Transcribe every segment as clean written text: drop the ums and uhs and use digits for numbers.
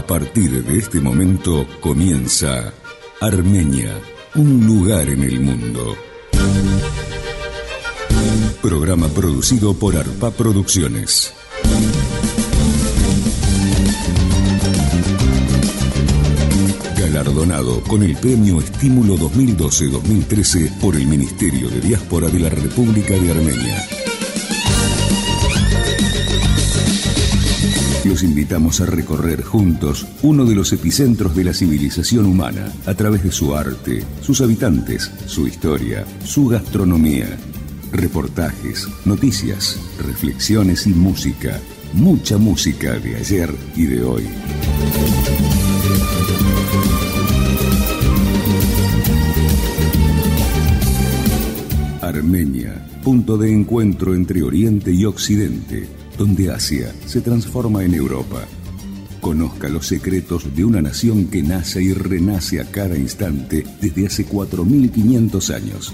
A partir de este momento comienza Armenia, un lugar en el mundo. Programa producido por Arpa Producciones. Galardonado con el Premio Estímulo 2012-2013 por el Ministerio de Diáspora de la República de Armenia. Los invitamos a recorrer juntos uno de los epicentros de la civilización humana a través de su arte, sus habitantes, su historia, su gastronomía. Reportajes, noticias, reflexiones y música. Mucha música de ayer y de hoy. Armenia, punto de encuentro entre Oriente y Occidente, donde Asia se transforma en Europa. Conozca los secretos de una nación que nace y renace a cada instante desde hace 4.500 años.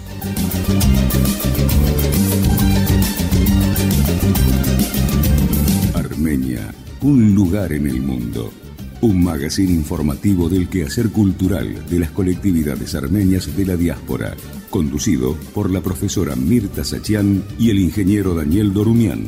Armenia, un lugar en el mundo. Un magazine informativo del quehacer cultural de las colectividades armenias de la diáspora. Conducido por la profesora Mirta Sachian y el ingeniero Daniel Dorumian.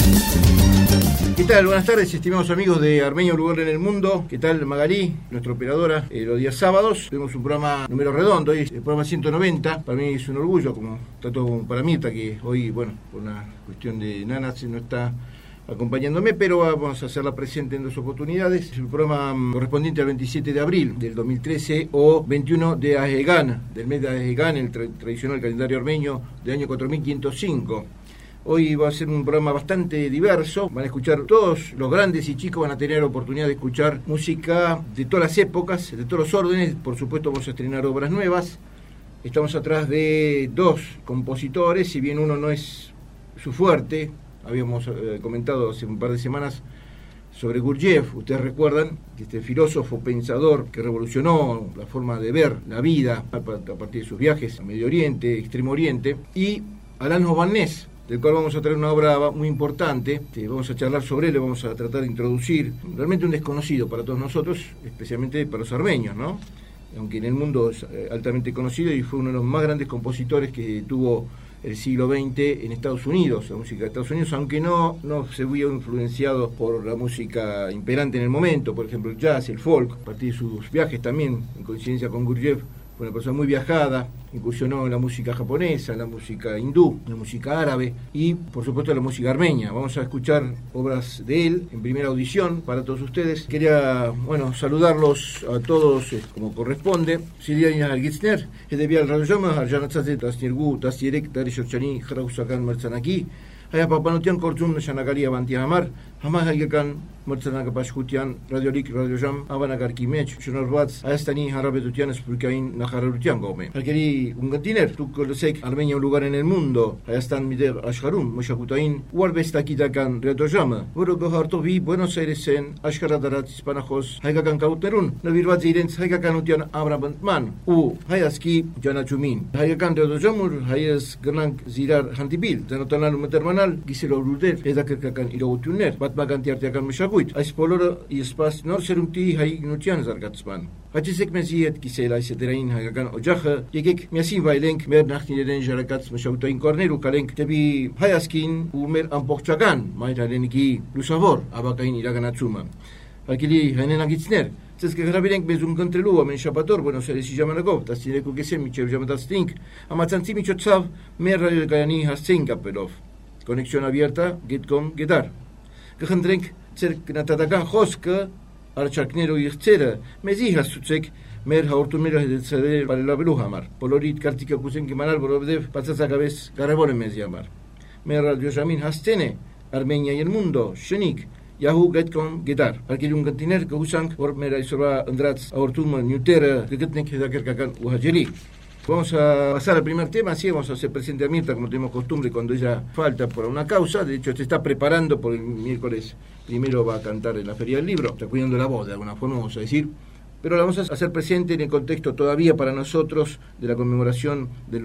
¿Qué tal? Buenas tardes, estimados amigos de Armenia, un lugar en el mundo. ¿Qué tal, Magalí, nuestra operadora? Los días sábados tenemos un programa número redondo, hoy es el programa 190. Para mí es un orgullo, como tanto para Mirta, que hoy, bueno, por una cuestión de nanas no está acompañándome, pero vamos a hacerla presente en dos oportunidades. Es el programa correspondiente al 27 de abril del 2013 o 21 de Ajegan, del mes de Ajegan, el tradicional calendario armenio del año 4505. Hoy va a ser un programa bastante diverso, van a escuchar todos los grandes y chicos, van a tener la oportunidad de escuchar música de todas las épocas, de todos los órdenes. Por supuesto vamos a estrenar obras nuevas. Estamos atrás de dos compositores, si bien uno no es su fuerte. Habíamos comentado hace un par de semanas sobre Gurdjieff. Ustedes recuerdan que este filósofo pensador que revolucionó la forma de ver la vida a partir de sus viajes a Medio Oriente, Extremo Oriente, y Alan Hovhannes, del cual vamos a traer una obra muy importante. Vamos a charlar sobre él, le vamos a tratar de introducir. Realmente un desconocido para todos nosotros, especialmente para los armenios, ¿no? Aunque en el mundo es altamente conocido y fue uno de los más grandes compositores que tuvo el siglo XX en Estados Unidos, la música de Estados Unidos, aunque no se vio influenciado por la música imperante en el momento, por ejemplo el jazz, el folk. A partir de sus viajes también, en coincidencia con Gurdjieff, fue una persona muy viajada, incursionó en la música japonesa, en la música hindú, en la música árabe y, por supuesto, en la música armenia. Vamos a escuchar obras de él en primera audición para todos ustedes. Quería, saludarlos a todos como corresponde. Siliania Algitsner, Edevial Rajoma, Arjanatzazet, Tasnirgu, Tasierek, Tarishochani, Jarausakan, Mertzanaki, Haya Papanutian Kortun, Shanagalia Bantiamar, Hamah Hayakan, Mertzanaka Pashkutian, Radiolik, Radiojam, Abanakar Kimech, Shunarvats, Ayastani, Harabetutian, Spurkain, Naharutian Gome. Algeri, un gantiner, Tukolosek, Armenia, un lugar en el mundo, Ayastan Mider, Ashharum, Mushakutain, Warbesta Kitakan, Radiojama, Urugohartovi, Buenos Aires, Ashkaradarat, Hispanajos, Haygakan Kautnerun, Navirvat Irens, Haygakanutian, Abrabantman, Hayaski, Janachumin, Haygakan Radiojamur, Hayas Grank Zirar Hantibil, Zanotanal Matermanal, Giselo Ruder, Edakakan Irotuner, Batmagantiartiakan Mushaku. Ais polora i spas nor serumti hai nutian zargatspan. Hatisek meziet kisela iseterain hagakan ojaha, yegek miasin vailenk mer nachtineden jarakats mashautain corneru kalenk tebi hayaskin u mer ampochakan, maitaleniki lusavor, abakain iraganatsuma. Alkili hainen agitsner. Ceske hrabilenk bezum contrelu amen shapator, Buenos Aires y Yamanakov, tasileku kesem michev jamatatstink, amatzanti michotsav, mer ralkayani hastenka pelov. Conexión abierta, getcom, getar. Gehendrenk Cerc Natatakan Hoska, Archaknero y Xera, Mezijas Sutsek, Mer Haurtumeras de Ceder para la Beluhamar, Polorit Kartika Kusen Kimanal Borovdev, Patsakabes, Garabone Meziamar. Mer Radiojamin Hastene, Armenia y el mundo, Shenik, Yahoo Getcom Getar, Alquilum Gantiner, Kausank, Ormera y Soba Andrats, Aurtuma, Nutera, Getnek, Dakerkakan, Uhajeli. Vamos a pasar al primer tema, sí, vamos a hacer presente a Mirta como tenemos costumbre cuando ella falta por una causa. De hecho se está preparando por el miércoles primero, va a cantar en la Feria del Libro, está cuidando la voz de alguna forma, vamos a decir, pero la vamos a hacer presente en el contexto todavía para nosotros de la conmemoración del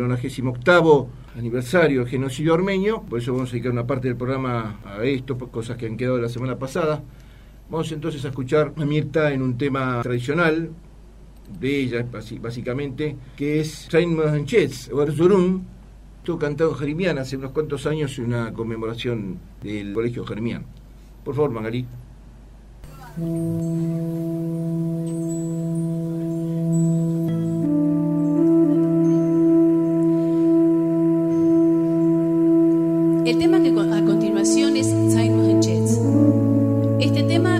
98º aniversario del genocidio armenio. Por eso vamos a dedicar una parte del programa a esto, cosas que han quedado de la semana pasada. Vamos entonces a escuchar a Mirta en un tema tradicional de ella, básicamente, que es Saint Mahanchez o Erzurum, todo cantado en Jerimián hace unos cuantos años en una conmemoración del Colegio Jerimián. Por favor, Magalí. El tema que a continuación es Saint Mahanchez. Este tema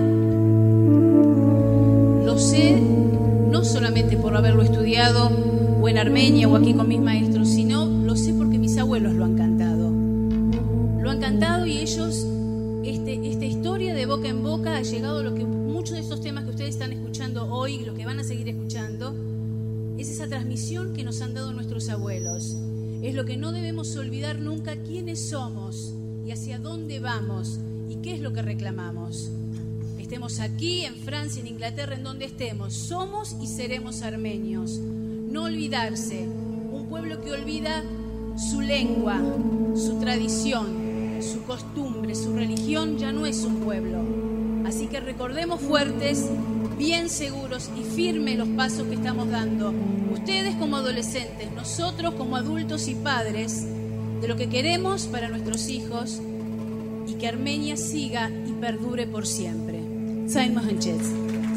lo sé no solamente por haberlo estudiado o en Armenia o aquí con mis maestros, sino lo sé porque mis abuelos lo han cantado. Lo han cantado y ellos, esta historia de boca en boca ha llegado a lo que muchos de estos temas que ustedes están escuchando hoy y lo que van a seguir escuchando, es esa transmisión que nos han dado nuestros abuelos. Es lo que no debemos olvidar nunca, quiénes somos y hacia dónde vamos y qué es lo que reclamamos. Estemos aquí, en Francia, en Inglaterra, en donde estemos, somos y seremos armenios. No olvidarse, un pueblo que olvida su lengua, su tradición, su costumbre, su religión, ya no es un pueblo. Así que recordemos fuertes, bien seguros y firmes los pasos que estamos dando. Ustedes como adolescentes, nosotros como adultos y padres, de lo que queremos para nuestros hijos y que Armenia siga y perdure por siempre. Saint Mahanchez.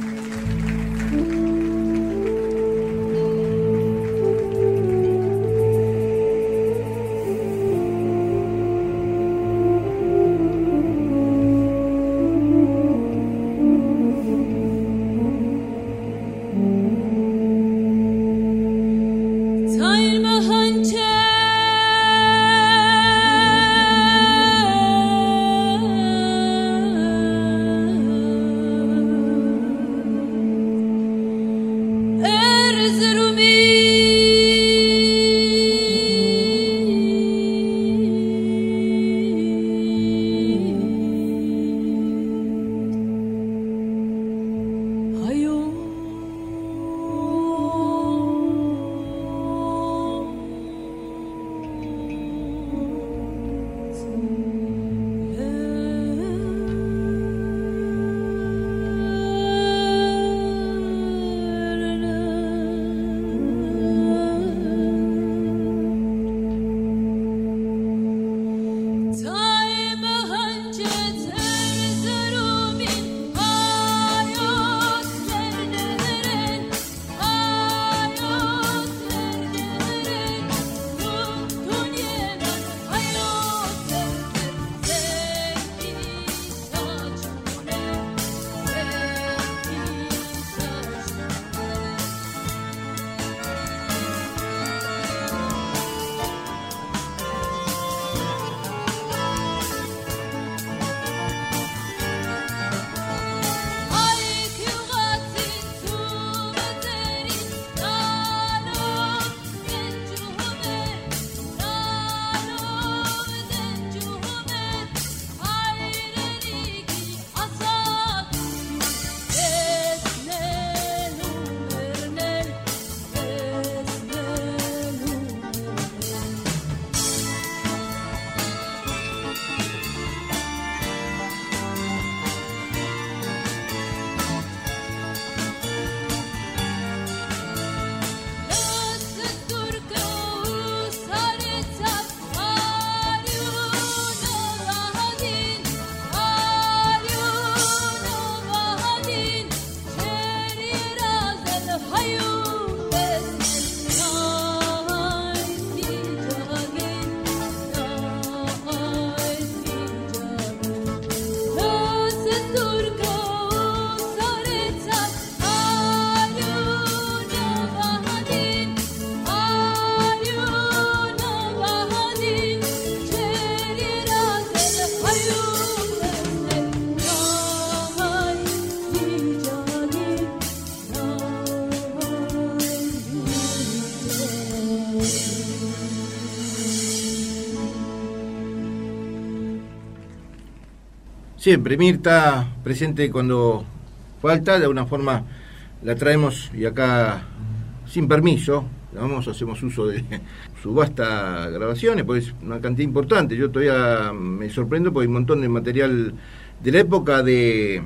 Siempre Mirta presente cuando falta, de alguna forma la traemos y acá sin permiso, hacemos uso de su vasta grabaciones, pues es una cantidad importante. Yo todavía me sorprendo porque hay un montón de material de la época de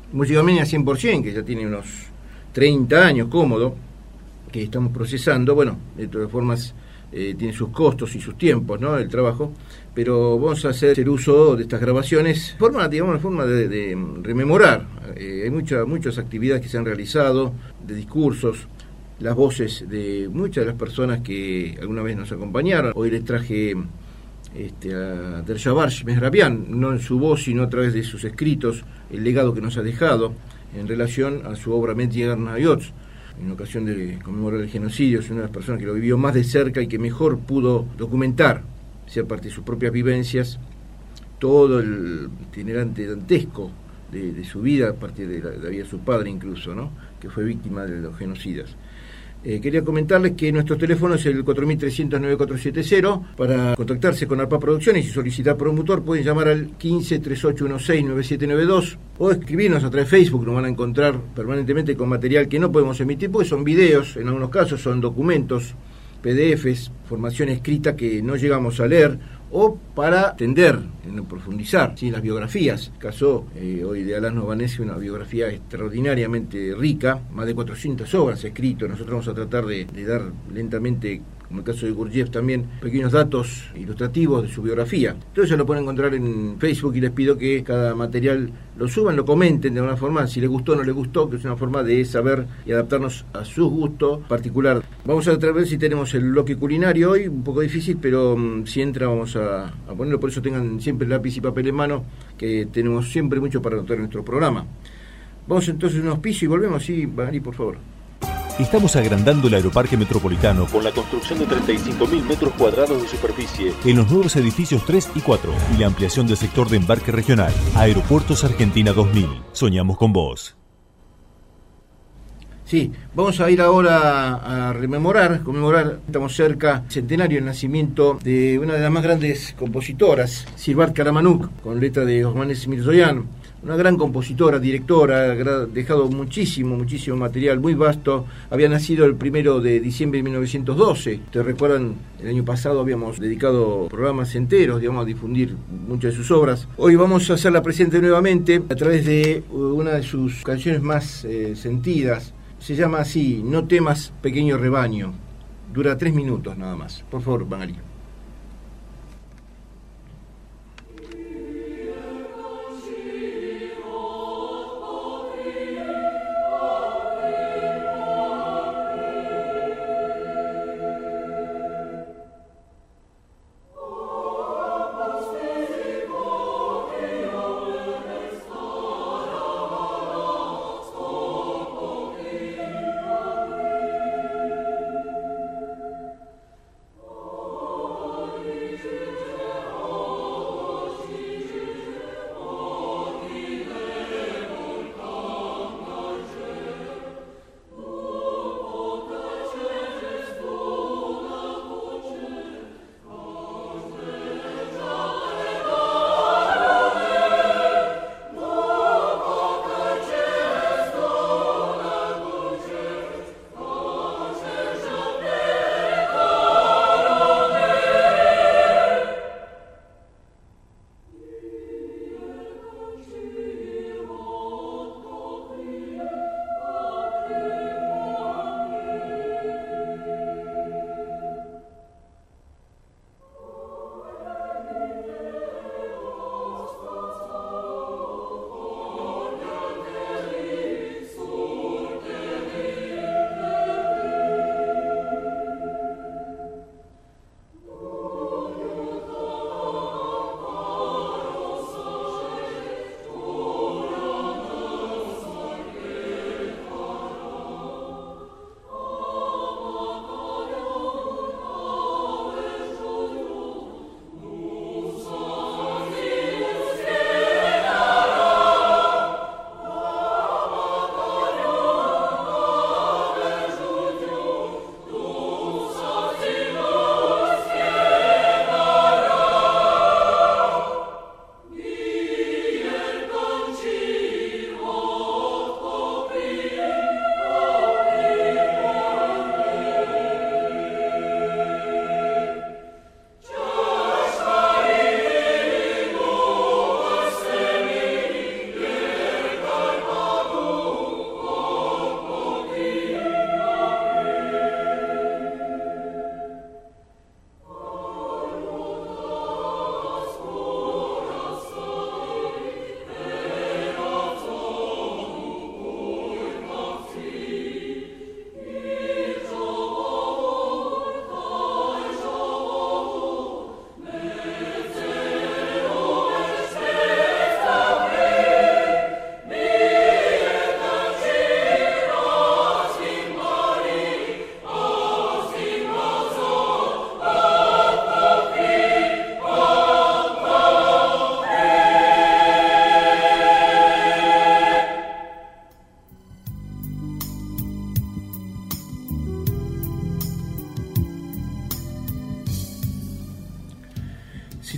Musicomania 100%, que ya tiene unos 30 años cómodo, que estamos procesando. Bueno, de todas formas tiene sus costos y sus tiempos, ¿no?, el trabajo, pero vamos a hacer uso de estas grabaciones, forma de rememorar. Hay muchas actividades que se han realizado, de discursos, las voces de muchas de las personas que alguna vez nos acompañaron. Hoy les traje a Deryabarsh Mehrabian, no en su voz, sino a través de sus escritos, el legado que nos ha dejado en relación a su obra Medyegar Nayots, en ocasión de conmemorar el genocidio. Es una de las personas que lo vivió más de cerca y que mejor pudo documentar, sea parte de sus propias vivencias, todo el itinerante dantesco de su vida, a partir de la vida de su padre incluso, ¿no?, que fue víctima de los genocidas. Quería comentarles que nuestro teléfono es el 4300-9470. Para contactarse con ARPA Producciones y solicitar promotor pueden llamar al 15-3816-9792 o escribirnos a través de Facebook. Nos van a encontrar permanentemente con material que no podemos emitir porque son videos, en algunos casos son documentos, PDFs, formación escrita que no llegamos a leer, o para atender, profundizar, ¿sí?, las biografías. El caso hoy de Alás Novanesi, una biografía extraordinariamente rica, más de 400 obras escritas. Nosotros vamos a tratar de dar lentamente, como el caso de Gurdjieff también, pequeños datos ilustrativos de su biografía. Entonces lo pueden encontrar en Facebook y les pido que cada material lo suban, lo comenten de alguna forma, si les gustó o no les gustó, que es una forma de saber y adaptarnos a su gusto particular. Vamos a ver si tenemos el bloque culinario hoy, un poco difícil, pero si entra vamos a ponerlo, por eso tengan siempre lápiz y papel en mano, que tenemos siempre mucho para anotar en nuestro programa. Vamos entonces a un auspicio y volvemos. Sí, Magali, por favor. Estamos agrandando el Aeroparque Metropolitano con la construcción de 35.000 metros cuadrados de superficie en los nuevos edificios 3 y 4 y la ampliación del sector de embarque regional. Aeropuertos Argentina 2000. Soñamos con vos. Sí, vamos a ir ahora a conmemorar, estamos cerca del centenario del nacimiento de una de las más grandes compositoras, Sirvat Karamanuk, con letra de Osmanes Mirzoyan. Una gran compositora, directora, ha dejado muchísimo material, muy vasto. Había nacido el 1 de diciembre de 1912. Ustedes recuerdan, el año pasado habíamos dedicado programas enteros, digamos, a difundir muchas de sus obras. Hoy vamos a hacerla presente nuevamente a través de una de sus canciones más sentidas. Se llama así, No temas, pequeño rebaño. Dura 3 minutos nada más. Por favor, Magali.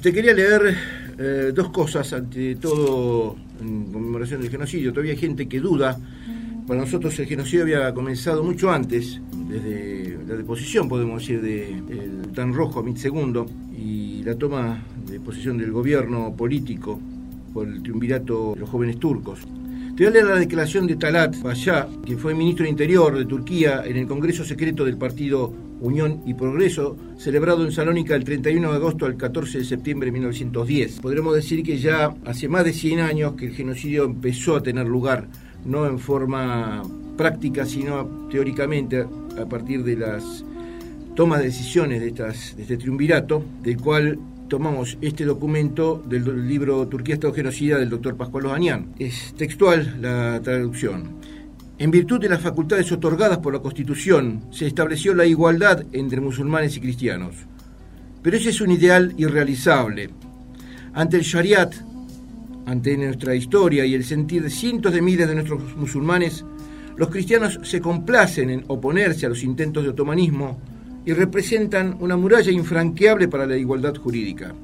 Te quería leer dos cosas, ante todo en conmemoración del genocidio. Todavía hay gente que duda. Para nosotros el genocidio había comenzado mucho antes, desde la deposición, podemos decir, del Sultán Rojo Hamid II y la toma de posesión del gobierno político por el triunvirato de los jóvenes turcos. Te voy a leer la declaración de Talat Pasha, que fue ministro de Interior de Turquía en el Congreso Secreto del Partido Unión y Progreso, celebrado en Salónica el 31 de agosto al 14 de septiembre de 1910. Podremos decir que ya hace más de 100 años que el genocidio empezó a tener lugar, no en forma práctica, sino teóricamente, a partir de las tomas de decisiones de este triunvirato, del cual tomamos este documento del libro Turquía, Estado Genocida, del doctor Pascual Oghanian. Es textual la traducción. En virtud de las facultades otorgadas por la Constitución, se estableció la igualdad entre musulmanes y cristianos. Pero ese es un ideal irrealizable. Ante el Shariat, ante nuestra historia y el sentir de cientos de miles de nuestros musulmanes, los cristianos se complacen en oponerse a los intentos de otomanismo y representan una muralla infranqueable para la igualdad jurídica.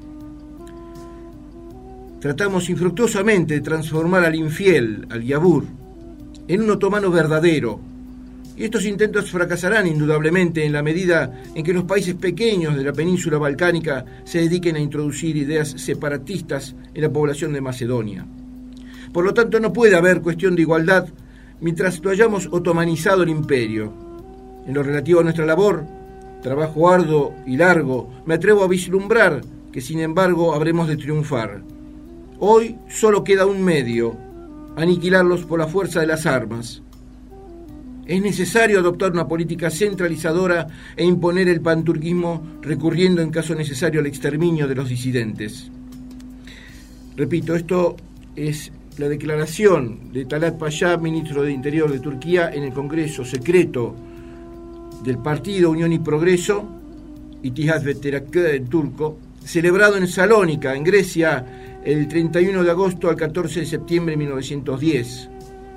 Tratamos infructuosamente de transformar al infiel, al yabur, en un otomano verdadero, y estos intentos fracasarán indudablemente en la medida en que los países pequeños de la península balcánica se dediquen a introducir ideas separatistas en la población de Macedonia. Por lo tanto, no puede haber cuestión de igualdad mientras no hayamos otomanizado el imperio. En lo relativo a nuestra labor, trabajo arduo y largo, me atrevo a vislumbrar que, sin embargo, habremos de triunfar. Hoy solo queda un medio: aniquilarlos por la fuerza de las armas. Es necesario adoptar una política centralizadora e imponer el panturquismo, recurriendo en caso necesario al exterminio de los disidentes. Repito, esto es la declaración de Talat Pasha, ministro de Interior de Turquía, en el Congreso Secreto del Partido Unión y Progreso, İttihat ve Terakki en turco, celebrado en Salónica, en Grecia, el 31 de agosto al 14 de septiembre de 1910.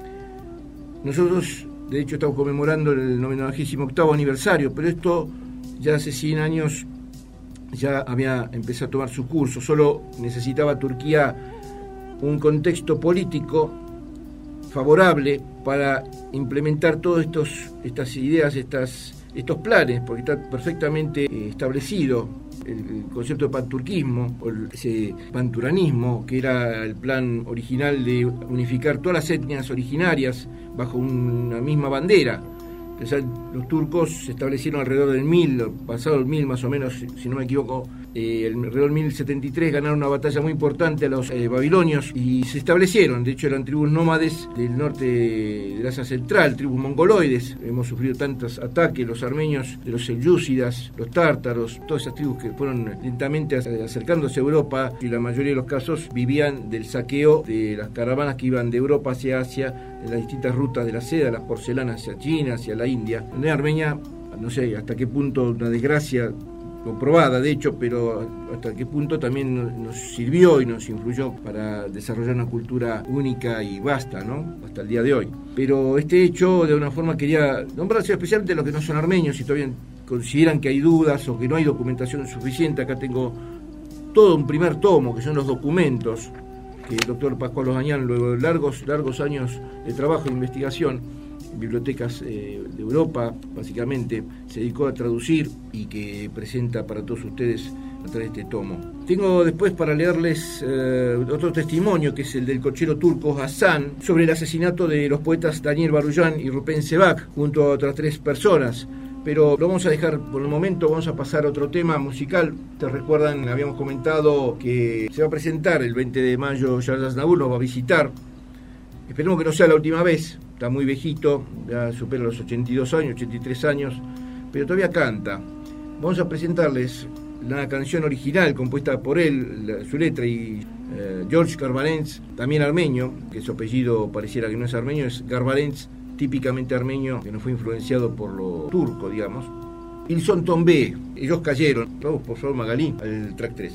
Nosotros, de hecho, estamos conmemorando el 98º aniversario, pero esto ya hace 100 años ya había empezado a tomar su curso. Solo necesitaba Turquía un contexto político favorable para implementar todas estas ideas, estos planes, porque está perfectamente establecido el concepto de panturquismo, o ese panturanismo, que era el plan original de unificar todas las etnias originarias bajo una misma bandera. O sea, los turcos se establecieron alrededor del 1000, pasado el 1000 más o menos, si no me equivoco, alrededor del 1073 ganaron una batalla muy importante a los babilonios y se establecieron. De hecho, eran tribus nómades del norte del Asia Central, tribus mongoloides. Hemos sufrido tantos ataques, los armenios de los selyúcidas, los tártaros, todas esas tribus que fueron lentamente acercándose a Europa, y la mayoría de los casos vivían del saqueo de las caravanas que iban de Europa hacia Asia, en las distintas rutas de la seda, las porcelanas hacia China, hacia la India. En Armenia, no sé hasta qué punto una desgracia comprobada, de hecho, pero hasta qué punto también nos sirvió y nos influyó para desarrollar una cultura única y vasta, ¿no? Hasta el día de hoy. Pero este hecho, de una forma, quería nombrar especialmente a los que no son armenios, si todavía consideran que hay dudas o que no hay documentación suficiente. Acá tengo todo un primer tomo, que son los documentos que el doctor Pascual Oghanian, luego de largos años de trabajo e investigación en bibliotecas de Europa, básicamente, se dedicó a traducir y que presenta para todos ustedes a través de este tomo. Tengo después para leerles otro testimonio, que es el del cochero turco Hasan, sobre el asesinato de los poetas Daniel Barujan y Rupen Sevak, junto a otras 3 personas. Pero lo vamos a dejar por el momento, vamos a pasar a otro tema musical. Te recuerdan, habíamos comentado que se va a presentar el 20 de mayo, Yardar Aznavour nos va a visitar. Esperemos que no sea la última vez, está muy viejito, ya supera los 82 años, 83 años, pero todavía canta. Vamos a presentarles la canción original compuesta por él, su letra, y George Garbarents, también armenio, que su apellido pareciera que no es armenio, es Garbarents, típicamente armenio, que no fue influenciado por lo turco, digamos. Ilson Tombé, ellos cayeron. Vamos, por favor, Magalí, al track 3.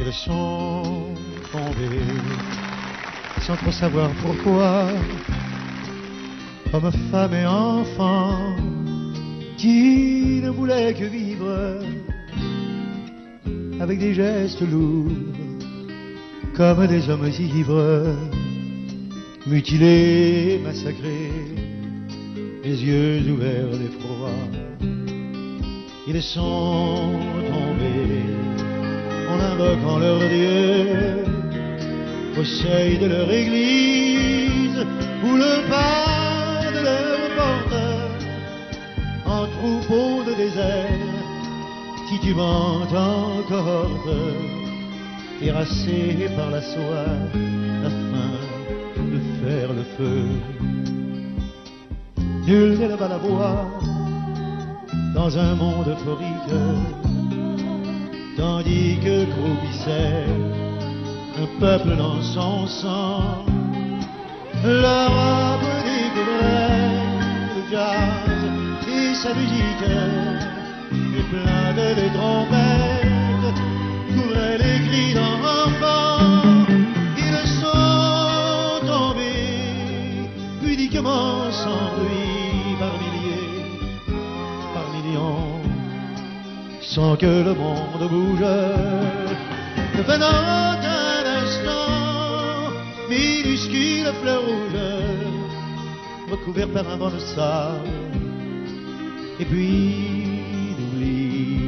Ils sont tombés sans trop savoir pourquoi, comme femme et enfant qui ne voulaient que vivre avec des gestes lourds, comme des hommes ivres, mutilés, massacrés, les yeux ouverts d'effroi. Ils sont tombés en invoquant leur Dieu au seuil de leur église ou le pas de leur porte, en troupeau de désert titubant en cohorte, terrassés par la soie, la faim, de faire le feu. Nul n'éleva la voix dans un monde euphorique, tandis que croupissait un peuple dans son sang. L'Europe découvrait le jazz et sa musique, et plein de trompettes couvraient les cris d'enfants. Ils sont tombés pudiquement sans bruit par milliers, par millions, sans que le monde bouge, devenant un instant minuscule fleur rouge, recouvert par un vent de sable, et puis d'oubli.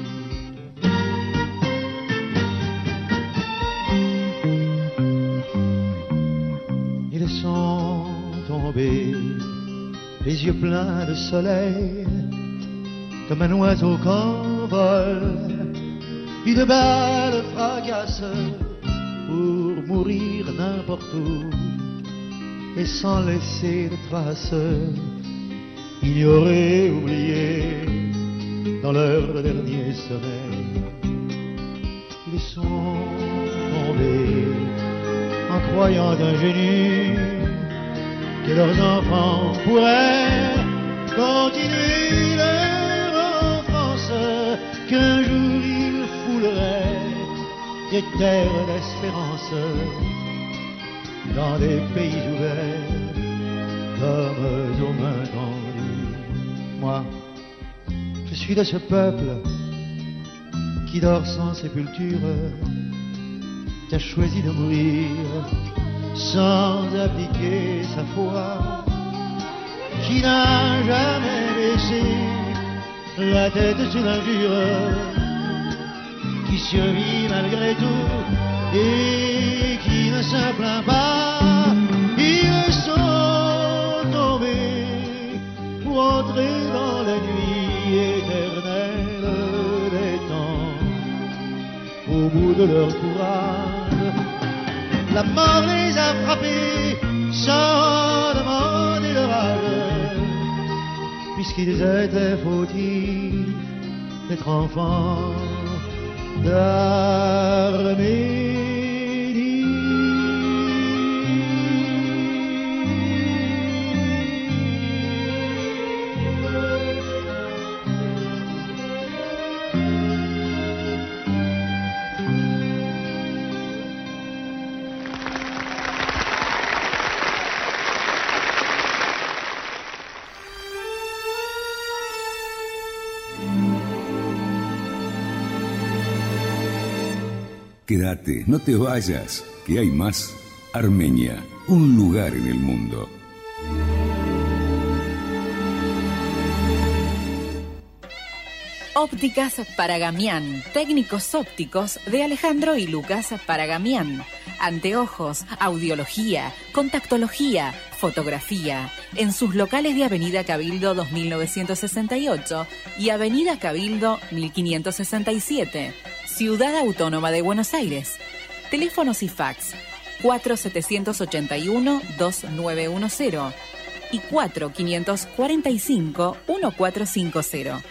Ils sont tombés, les yeux pleins de soleil, comme un oiseau qu'en vole une balle fracasse, pour mourir n'importe où et sans laisser de traces, ignorés, oubliés dans leur dernier sommeil. Ils sont tombés en croyant ingénus que leurs enfants pourraient continuer leur enfance, qu'un jour ils fouleraient des terres d'espérance dans des pays ouverts comme aux mains tendues. Moi, je suis de ce peuple qui dort sans sépulture, qui a choisi de mourir sans abdiquer sa foi, qui n'a jamais baissé la tête sous l'injure, qui survit malgré tout et qui ne se plaint pas. Ils sont tombés pour entrer dans la nuit éternelle des temps. Au bout de leur courage, la mort les a frappés sans demander leur âge, puisqu'ils étaient fautifs d'être enfants d'Arménie. Quédate, no te vayas, que hay más. Armenia, un lugar en el mundo. Ópticas Paragamián, técnicos ópticos de Alejandro y Lucas Paragamián. Anteojos, audiología, contactología, fotografía. En sus locales de Avenida Cabildo 2968 y Avenida Cabildo 1567. Ciudad Autónoma de Buenos Aires. Teléfonos y fax 4781-2910 y 4545-1450.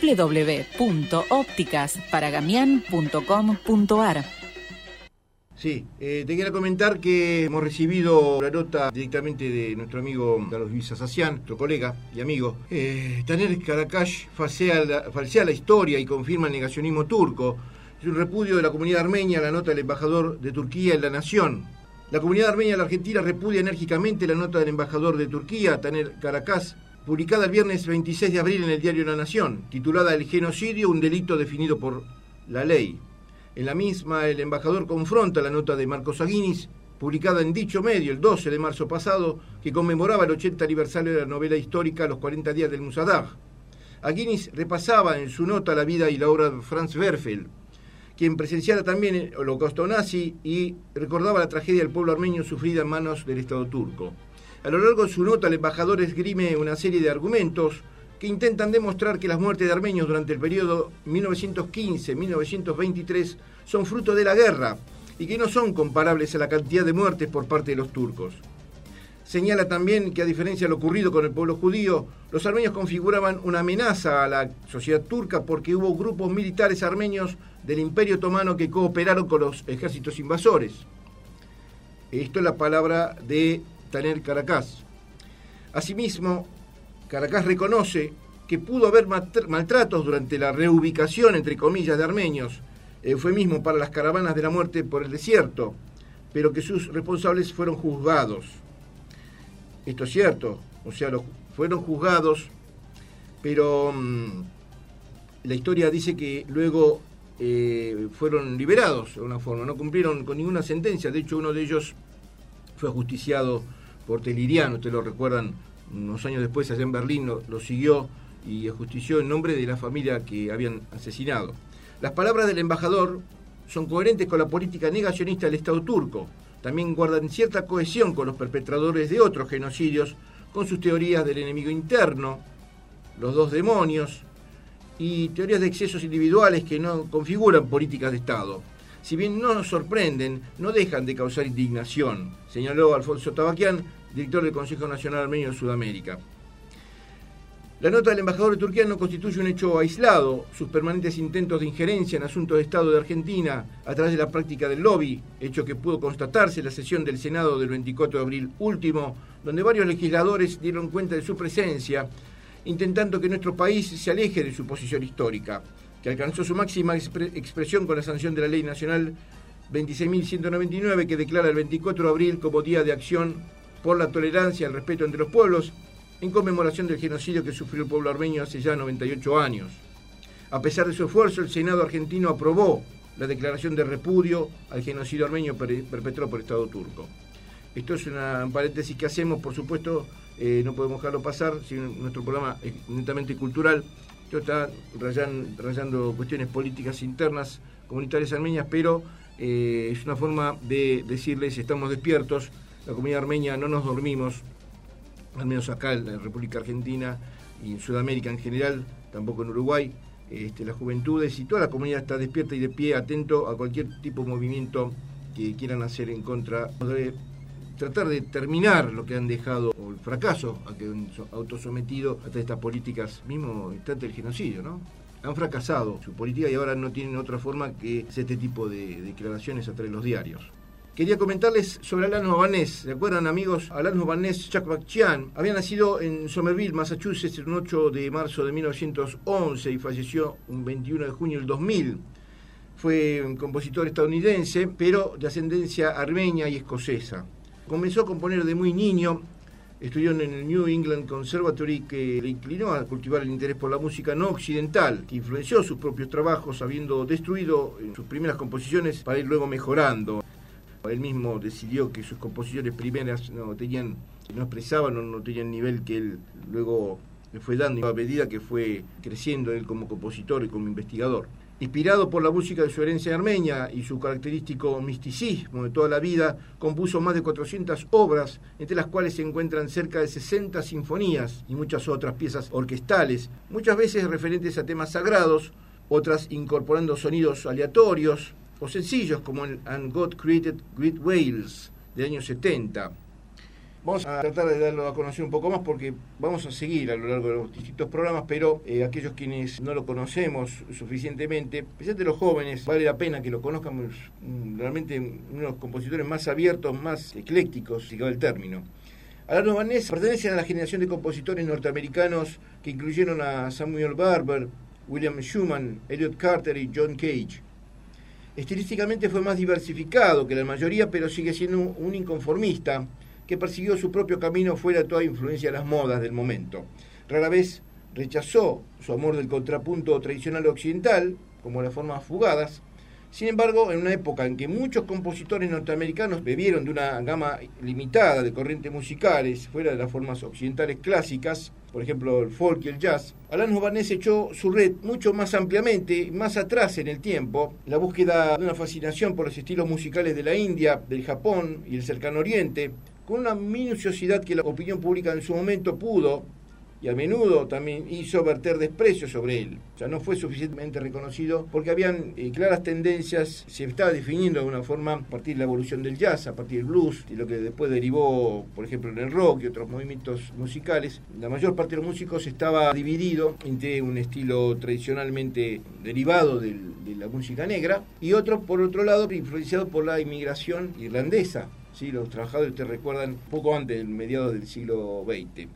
www.opticasparagamian.com.ar. Sí, te quería comentar que hemos recibido la nota directamente de nuestro amigo Carlos Luis Asacián, nuestro colega y amigo. Taner Karakash falsea la historia y confirma el negacionismo turco. Es un repudio de la comunidad armenia a la nota del embajador de Turquía en La Nación. La comunidad armenia de la Argentina repudia enérgicamente la nota del embajador de Turquía, Taner Karakas, publicada el viernes 26 de abril en el diario La Nación, titulada El genocidio, un delito definido por la ley. En la misma, el embajador confronta la nota de Marcos Aguinis, publicada en dicho medio el 12 de marzo pasado, que conmemoraba el 80 aniversario de la novela histórica Los 40 días del Musadag. Aguinis repasaba en su nota la vida y la obra de Franz Werfel, quien presenciara también el holocausto nazi y recordaba la tragedia del pueblo armenio sufrida en manos del Estado turco. A lo largo de su nota, el embajador esgrime una serie de argumentos que intentan demostrar que las muertes de armenios durante el periodo 1915-1923 son fruto de la guerra y que no son comparables a la cantidad de muertes por parte de los turcos. Señala también que, a diferencia de lo ocurrido con el pueblo judío, los armenios configuraban una amenaza a la sociedad turca porque hubo grupos militares armenios del Imperio Otomano que cooperaron con los ejércitos invasores. Esto es la palabra de Taner Karakas. Asimismo, Karakas reconoce que pudo haber maltratos durante la reubicación, entre comillas, de armenios, eufemismo para las caravanas de la muerte por el desierto, pero que sus responsables fueron juzgados. Esto es cierto, o sea, fueron juzgados, pero la historia dice que luego fueron liberados de alguna forma, no cumplieron con ninguna sentencia. De hecho, uno de ellos fue ajusticiado por Teliriano, ustedes lo recuerdan, unos años después allá en Berlín lo siguió y ajustició en nombre de la familia que habían asesinado. Las palabras del embajador son coherentes con la política negacionista del Estado turco. También guardan cierta cohesión con los perpetradores de otros genocidios, con sus teorías del enemigo interno, los dos demonios y teorías de excesos individuales que no configuran políticas de Estado. Si bien no nos sorprenden, no dejan de causar indignación, señaló Alfonso Tabaquian, director del Consejo Nacional Armenio de Sudamérica. La nota del embajador de Turquía no constituye un hecho aislado. Sus permanentes intentos de injerencia en asuntos de Estado de Argentina a través de la práctica del lobby, hecho que pudo constatarse en la sesión del Senado del 24 de abril último, donde varios legisladores dieron cuenta de su presencia, intentando que nuestro país se aleje de su posición histórica, que alcanzó su máxima expresión con la sanción de la Ley Nacional 26.199, que declara el 24 de abril como Día de Acción por la Tolerancia y el Respeto entre los Pueblos, en conmemoración del genocidio que sufrió el pueblo armenio hace ya 98 años. A pesar de su esfuerzo, el Senado argentino aprobó la declaración de repudio al genocidio armenio perpetrado por el Estado turco. Esto es un paréntesis que hacemos, por supuesto, no podemos dejarlo pasar, si nuestro programa es netamente cultural. Esto está rayando cuestiones políticas internas, comunitarias armenias, pero es una forma de decirles, estamos despiertos, la comunidad armenia no nos dormimos, al menos acá en la República Argentina y en Sudamérica en general, tampoco en Uruguay. Las juventudes y toda la comunidad está despierta y de pie, atento a cualquier tipo de movimiento que quieran hacer en contra de tratar de terminar lo que han dejado, o el fracaso a que han autosometido a todas estas políticas, mismo instante del genocidio, ¿no? Han fracasado su política y ahora no tienen otra forma que hacer este tipo de declaraciones a través de los diarios. Quería comentarles sobre Alan Hovhaness. ¿Se acuerdan, amigos? Alan Hovhaness Chakmakchian había nacido en Somerville, Massachusetts, el 8 de marzo de 1911 y falleció un 21 de junio del 2000. Fue un compositor estadounidense, pero de ascendencia armenia y escocesa. Comenzó a componer de muy niño, estudió en el New England Conservatory, que le inclinó a cultivar el interés por la música no occidental, que influenció sus propios trabajos, habiendo destruido en sus primeras composiciones para ir luego mejorando. Él mismo decidió que sus composiciones primeras no expresaban, no tenían el nivel que él luego le fue dando a medida que fue creciendo él como compositor y como investigador. Inspirado por la música de su herencia armenia y su característico misticismo de toda la vida, compuso más de 400 obras, entre las cuales se encuentran cerca de 60 sinfonías y muchas otras piezas orquestales, muchas veces referentes a temas sagrados, otras incorporando sonidos aleatorios o sencillos como el And God Created Great Whales del año 70. Vamos a tratar de darlo a conocer un poco más porque vamos a seguir a lo largo de los distintos programas, pero aquellos quienes no lo conocemos suficientemente, especialmente los jóvenes, vale la pena que lo conozcan. Realmente uno de los compositores más abiertos, más eclécticos, si cabe el término. Alan Hovhaness pertenece a la generación de compositores norteamericanos que incluyeron a Samuel Barber, William Schumann, Elliot Carter y John Cage. Estilísticamente fue más diversificado que la mayoría, pero sigue siendo un inconformista que persiguió su propio camino fuera de toda influencia de las modas del momento. Rara vez rechazó su amor del contrapunto tradicional occidental, como las formas fugadas. Sin embargo, en una época en que muchos compositores norteamericanos bebieron de una gama limitada de corrientes musicales fuera de las formas occidentales clásicas, por ejemplo el folk y el jazz, Alain Jovannes echó su red mucho más ampliamente, más atrás en el tiempo, la búsqueda de una fascinación por los estilos musicales de la India, del Japón y el Cercano Oriente, con una minuciosidad que la opinión pública en su momento pudo y a menudo también hizo verter desprecio sobre él. O sea, no fue suficientemente reconocido porque habían claras tendencias, se estaba definiendo de alguna forma a partir de la evolución del jazz, a partir del blues, y lo que después derivó, por ejemplo, en el rock y otros movimientos musicales. La mayor parte de los músicos estaba dividido entre un estilo tradicionalmente derivado de la música negra y otro, por otro lado, influenciado por la inmigración irlandesa. ¿Sí? Los trabajadores, te recuerdan, poco antes del mediados del siglo XX.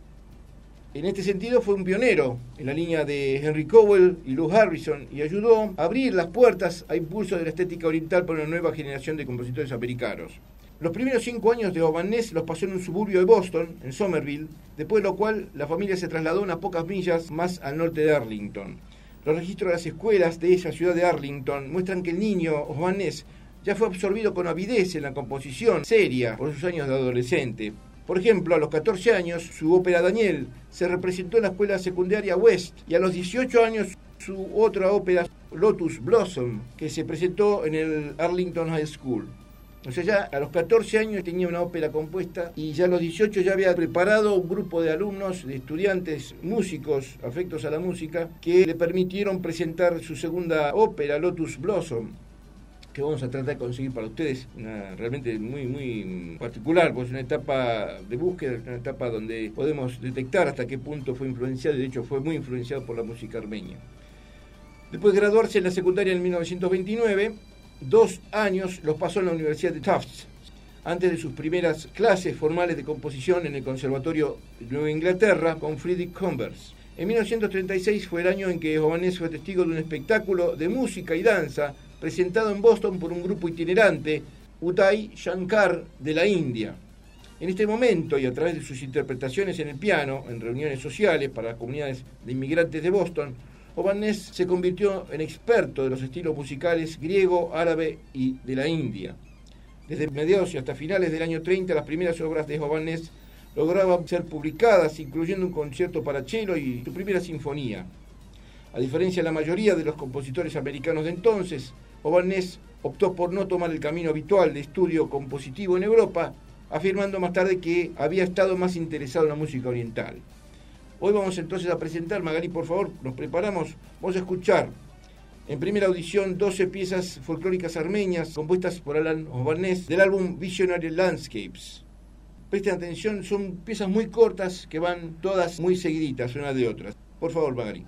En este sentido fue un pionero en la línea de Henry Cowell y Lou Harrison y ayudó a abrir las puertas a impulso de la estética oriental para una nueva generación de compositores americanos. Los primeros 5 años de Jovannes los pasó en un suburbio de Boston, en Somerville, después de lo cual la familia se trasladó unas pocas millas más al norte de Arlington. Los registros de las escuelas de esa ciudad de Arlington muestran que el niño Jovannes ya fue absorbido con avidez en la composición seria por sus años de adolescente. Por ejemplo, a los 14 años, su ópera Daniel se representó en la escuela secundaria West, y a los 18 años su otra ópera Lotus Blossom, que se presentó en el Arlington High School. O sea, ya a los 14 años tenía una ópera compuesta y ya a los 18 ya había preparado un grupo de alumnos, de estudiantes, músicos, afectos a la música, que le permitieron presentar su segunda ópera, Lotus Blossom, que vamos a tratar de conseguir para ustedes, realmente muy particular, pues una etapa de búsqueda, una etapa donde podemos detectar hasta qué punto fue influenciado, y de hecho fue muy influenciado por la música armenia. Después de graduarse en la secundaria en 1929, 2 años los pasó en la Universidad de Tufts, antes de sus primeras clases formales de composición en el Conservatorio de Nueva Inglaterra con Friedrich Converse. En 1936 fue el año en que Jovannes fue testigo de un espectáculo de música y danza presentado en Boston por un grupo itinerante, Uday Shankar de la India. En este momento, y a través de sus interpretaciones en el piano, en reuniones sociales para las comunidades de inmigrantes de Boston, Jovannes se convirtió en experto de los estilos musicales griego, árabe y de la India. Desde mediados y hasta finales del año 30, las primeras obras de Jovannes lograban ser publicadas, incluyendo un concierto para cello y su primera sinfonía. A diferencia de la mayoría de los compositores americanos de entonces, Jovannes optó por no tomar el camino habitual de estudio compositivo en Europa, afirmando más tarde que había estado más interesado en la música oriental. Hoy vamos entonces a presentar, Magalí, por favor, nos preparamos, vamos a escuchar en primera audición 12 piezas folclóricas armenias compuestas por Alain Jovannes del álbum Visionary Landscapes. Presten atención, son piezas muy cortas que van todas muy seguiditas una de otras. Por favor, Magalí.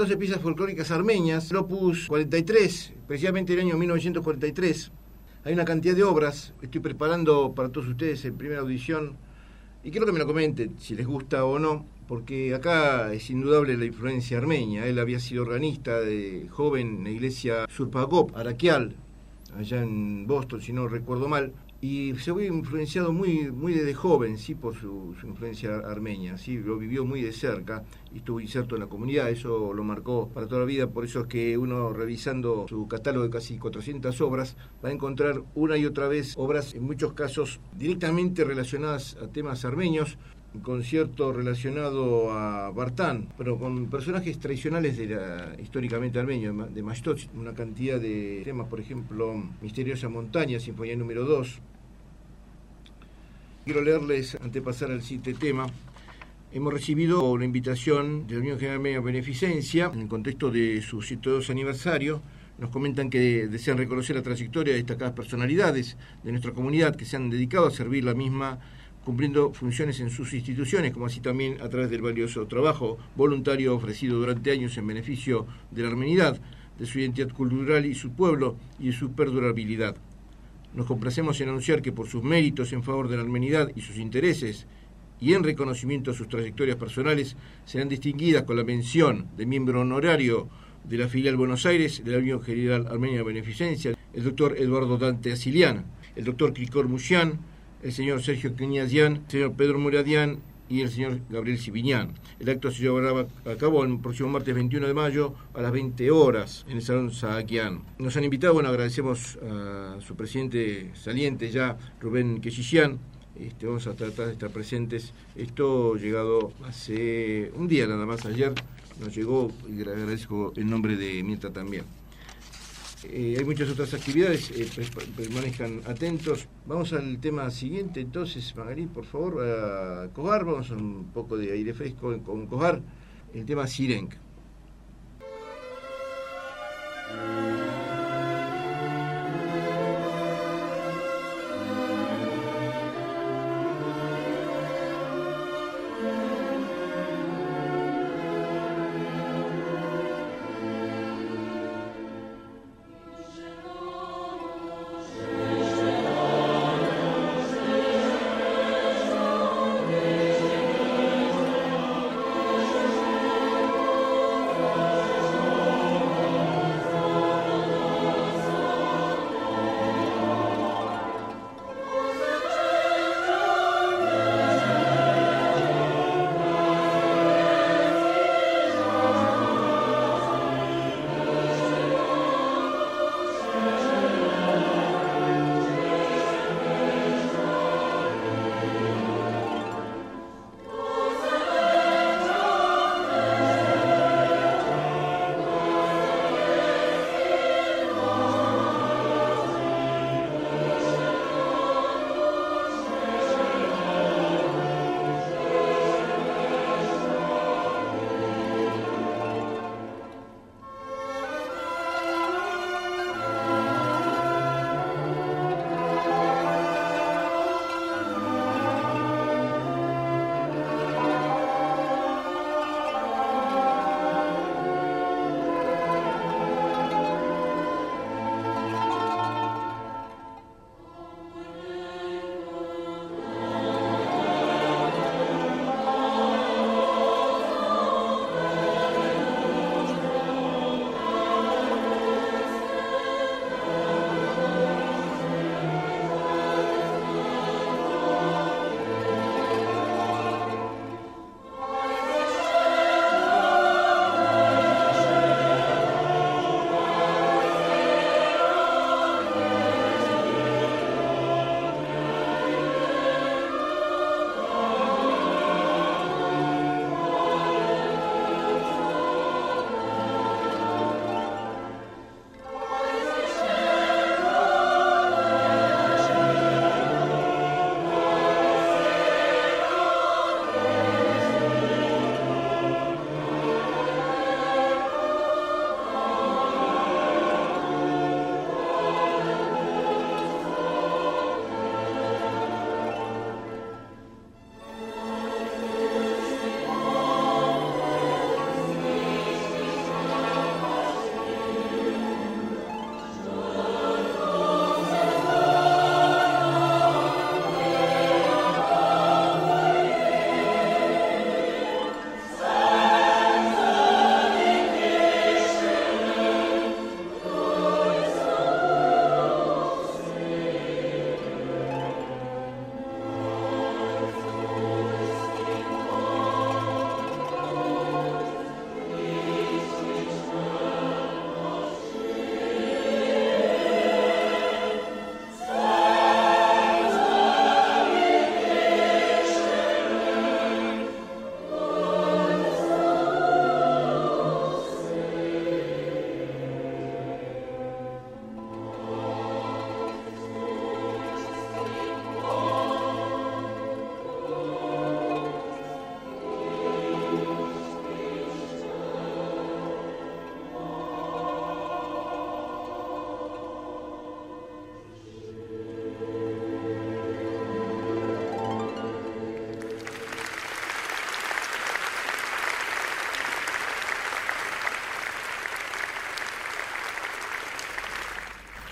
entonces piezas folclóricas armenias, el opus 43, precisamente el año 1943. Hay una cantidad de obras, estoy preparando para todos ustedes en primera audición, y quiero que me lo comenten si les gusta o no, porque acá es indudable la influencia armenia. Él había sido organista de joven en la iglesia Surpagop, Araquial, allá en Boston, si no recuerdo mal, y se había influenciado muy desde joven, sí, por su influencia armenia, sí, lo vivió muy de cerca y estuvo inserto en la comunidad. Eso lo marcó para toda la vida. Por eso es que uno, revisando su catálogo de casi 400 obras, va a encontrar una y otra vez obras, en muchos casos directamente relacionadas a temas armenios, un concierto relacionado a Vartán, pero con personajes tradicionales históricamente armenios, de Mashtoch, una cantidad de temas, por ejemplo, Misteriosa Montaña, Sinfonía número 2. Quiero leerles, antes de pasar al siguiente tema, hemos recibido una invitación de la Unión General Armenia Beneficencia, en el contexto de su 102 aniversario. Nos comentan que desean reconocer la trayectoria de destacadas personalidades de nuestra comunidad que se han dedicado a servir la misma, cumpliendo funciones en sus instituciones, como así también a través del valioso trabajo voluntario ofrecido durante años en beneficio de la armenidad, de su identidad cultural y su pueblo, y de su perdurabilidad. Nos complacemos en anunciar que por sus méritos en favor de la armenidad y sus intereses, y en reconocimiento a sus trayectorias personales, serán distinguidas con la mención de miembro honorario de la filial Buenos Aires de la Unión General Armenia Beneficencia, el doctor Eduardo Dante Asilian, el doctor Krikor Musyan, el señor Sergio Keñazian, el señor Pedro Muradian y el señor Gabriel Siviñán. El acto se llevará a cabo el próximo martes 21 de mayo a las 20 horas en el Salón Saaquian. Nos han invitado, bueno, agradecemos a su presidente saliente ya, Rubén Keshishian. Vamos a tratar de estar presentes. Esto llegado hace un día nada más, ayer nos llegó, y le agradezco en nombre de Mirta también. Hay muchas otras actividades, permanezcan atentos. Vamos al tema siguiente entonces, Magalí, por favor, a Cojar. Vamos a un poco de aire fresco con Cojar, el tema Sirenk.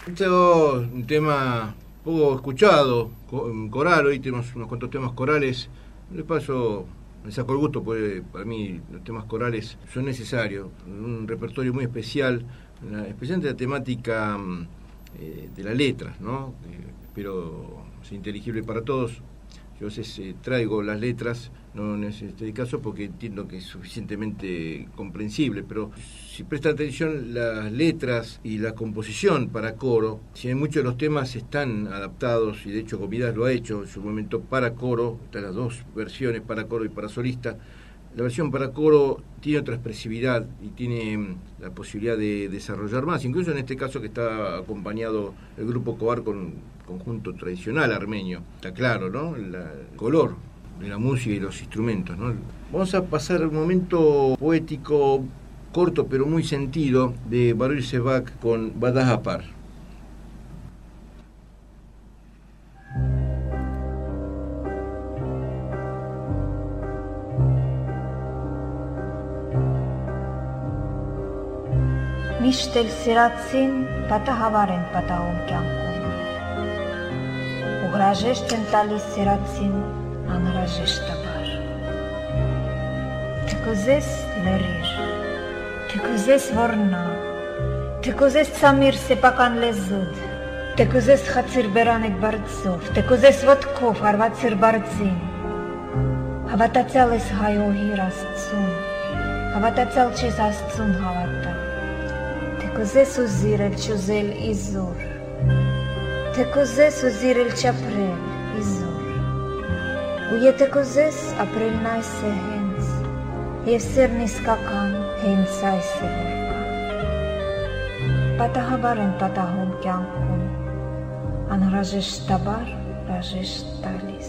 Este es un tema poco escuchado, coral. Hoy tenemos unos cuantos temas corales. De paso, me saco el gusto porque para mí los temas corales son necesarios. Un repertorio muy especial, especialmente la temática de las letras, ¿no? Espero sea inteligible para todos. Yo a veces traigo las letras, no en este caso porque entiendo que es suficientemente comprensible, pero si presta atención las letras y la composición para coro, si hay muchos de los temas están adaptados, y de hecho Comidas lo ha hecho en su momento para coro, están las dos versiones, para coro y para solista. La versión para coro tiene otra expresividad y tiene la posibilidad de desarrollar más, incluso en este caso que está acompañado el grupo Cobar con conjunto tradicional armenio. Está claro, ¿no? El color de la música y los instrumentos, ¿no? Vamos a pasar un momento poético, corto pero muy sentido, de Baruch Sebag con Badahapar. Միշտ էլ սիրացին պատահավար են պատահում կյանքում ու հրաժեշտ են տալիս սիրացին անհրաժեշտաբար Թե կուզես լրիր, թե կուզես ոռնա, թե կուզես ցամիր սեփական լեզուդ, թե կուզես խացիր բերանիդ բարձով, թե կուզես ոտքով հարվածիր բարձին Հավատացյալ ես հայոհիր Աստծուն, հավատացյալ չես Աստծուն հավատա Կուզես ուզիր էլ չուզել իզուր, թե կուզես ուզիր էլ չապրել իզուր, ու եթե կուզես ապրելն այս է հենց, և սերն իսկական հենց այս է որ կա։ Պատահաբար են պատահում կյանքում, անհրաժեշտաբար հրաժեշտ տալիս։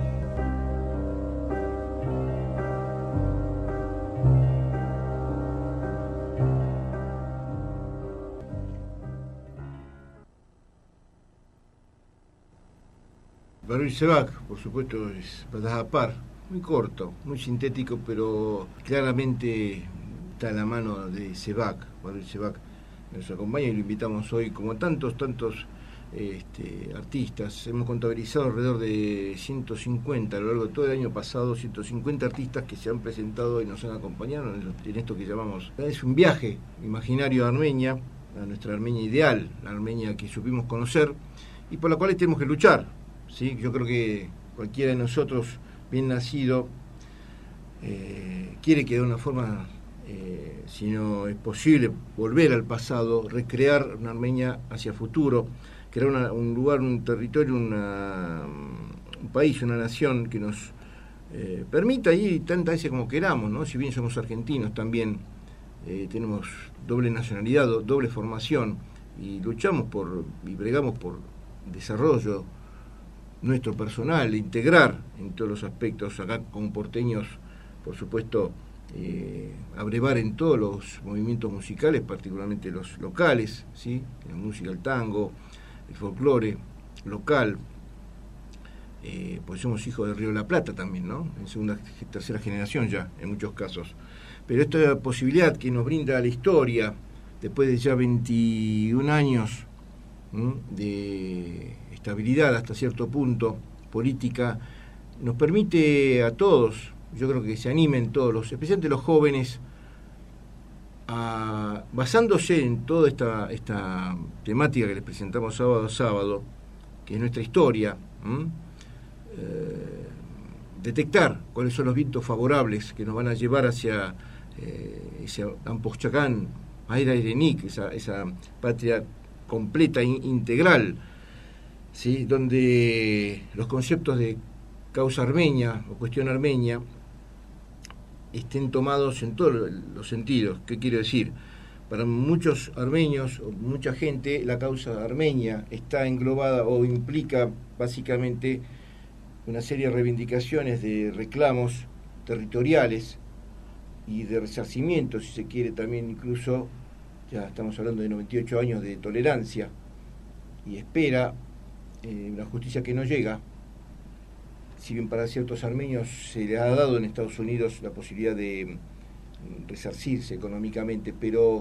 Baruch Sebag, por supuesto, es Badahapar, muy corto, muy sintético, pero claramente está en la mano de Sebag. Baruch Sebag nos acompaña y lo invitamos hoy, como tantos artistas. Hemos contabilizado alrededor de 150 a lo largo de todo el año pasado, 150 artistas que se han presentado y nos han acompañado en esto que llamamos, es un viaje imaginario a Armenia, a nuestra Armenia ideal, la Armenia que supimos conocer y por la cual tenemos que luchar. ¿Sí? Yo creo que cualquiera de nosotros, bien nacido, quiere que de una forma, si no es posible, volver al pasado, recrear una Armenia hacia el futuro, crear un lugar, un territorio, un país, una nación que nos permita ir tantas veces como queramos, ¿no? Si bien somos argentinos también, tenemos doble nacionalidad, doble formación, y luchamos y bregamos por desarrollo nuestro personal, integrar en todos los aspectos, acá como porteños, por supuesto, abrevar en todos los movimientos musicales, particularmente los locales, ¿sí? La música, el tango, el folclore local, pues somos hijos del Río de la Plata también, ¿no? En segunda, tercera generación ya, en muchos casos. Pero esta posibilidad que nos brinda la historia, después de ya 21 años de estabilidad hasta cierto punto política, nos permite a todos, yo creo que se animen todos, especialmente los jóvenes, basándose en toda esta temática que les presentamos sábado a sábado, que es nuestra historia, detectar cuáles son los vientos favorables que nos van a llevar hacia ese Ampochacán, Aira Irenik, esa patria completa, integral, ¿sí? Donde los conceptos de causa armenia o cuestión armenia estén tomados en todos los sentidos. ¿Qué quiero decir? Para muchos armenios o mucha gente, la causa armenia está englobada o implica básicamente una serie de reivindicaciones, de reclamos territoriales y de resarcimiento, si se quiere también, incluso ya estamos hablando de 98 años de tolerancia y espera, una justicia que no llega. Si bien para ciertos armenios se les ha dado en Estados Unidos la posibilidad de resarcirse económicamente, pero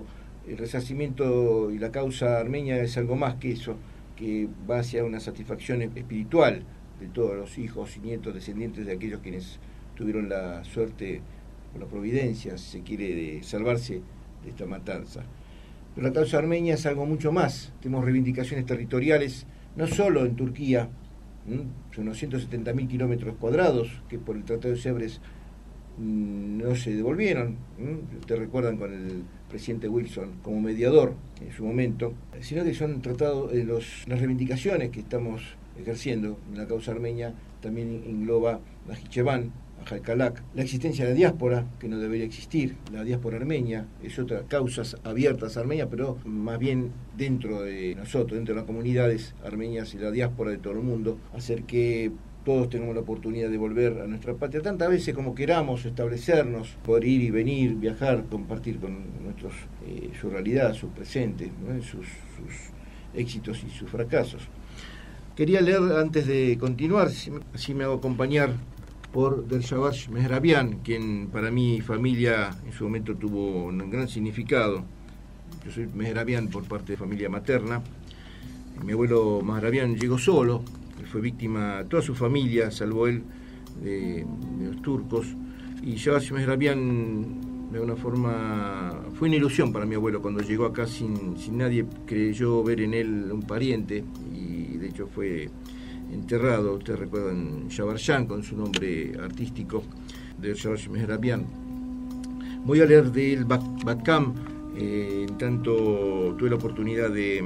el resarcimiento y la causa armenia es algo más que eso, que va hacia una satisfacción espiritual de todos los hijos y nietos descendientes de aquellos quienes tuvieron la suerte o la providencia, si se quiere, de salvarse de esta matanza. Pero la causa armenia es algo mucho más. Tenemos reivindicaciones territoriales, no solo en Turquía, son unos 170.000 kilómetros cuadrados que por el Tratado de Sèvres no se devolvieron. Ustedes recuerdan con el presidente Wilson como mediador en su momento, sino que son tratados, las reivindicaciones que estamos ejerciendo en la causa armenia también engloba la Hicheván, a Jalkalak, la existencia de la diáspora, que no debería existir, la diáspora armenia, es otra, causas abiertas a Armenia, pero más bien dentro de nosotros, dentro de las comunidades armenias y la diáspora de todo el mundo, hacer que todos tengamos la oportunidad de volver a nuestra patria, tantas veces como queramos establecernos, poder ir y venir, viajar, compartir con nuestros su realidad, su presente, ¿no? sus éxitos y sus fracasos. Quería leer antes de continuar, así me hago acompañar por Dershavash Mehrabian, quien para mi familia en su momento tuvo un gran significado. Yo soy Mehrabian por parte de familia materna. Mi abuelo Mehrabian llegó solo, él fue víctima, toda su familia, salvo él, de los turcos. Y Shavash Mehrabian, de alguna forma, fue una ilusión para mi abuelo cuando llegó acá sin nadie creyó ver en él un pariente, y de hecho fue enterrado, ustedes recuerdan, Shabarshan, con su nombre artístico, de Shavash Mehrabian. Voy a leer de él Batkam, en tanto tuve la oportunidad de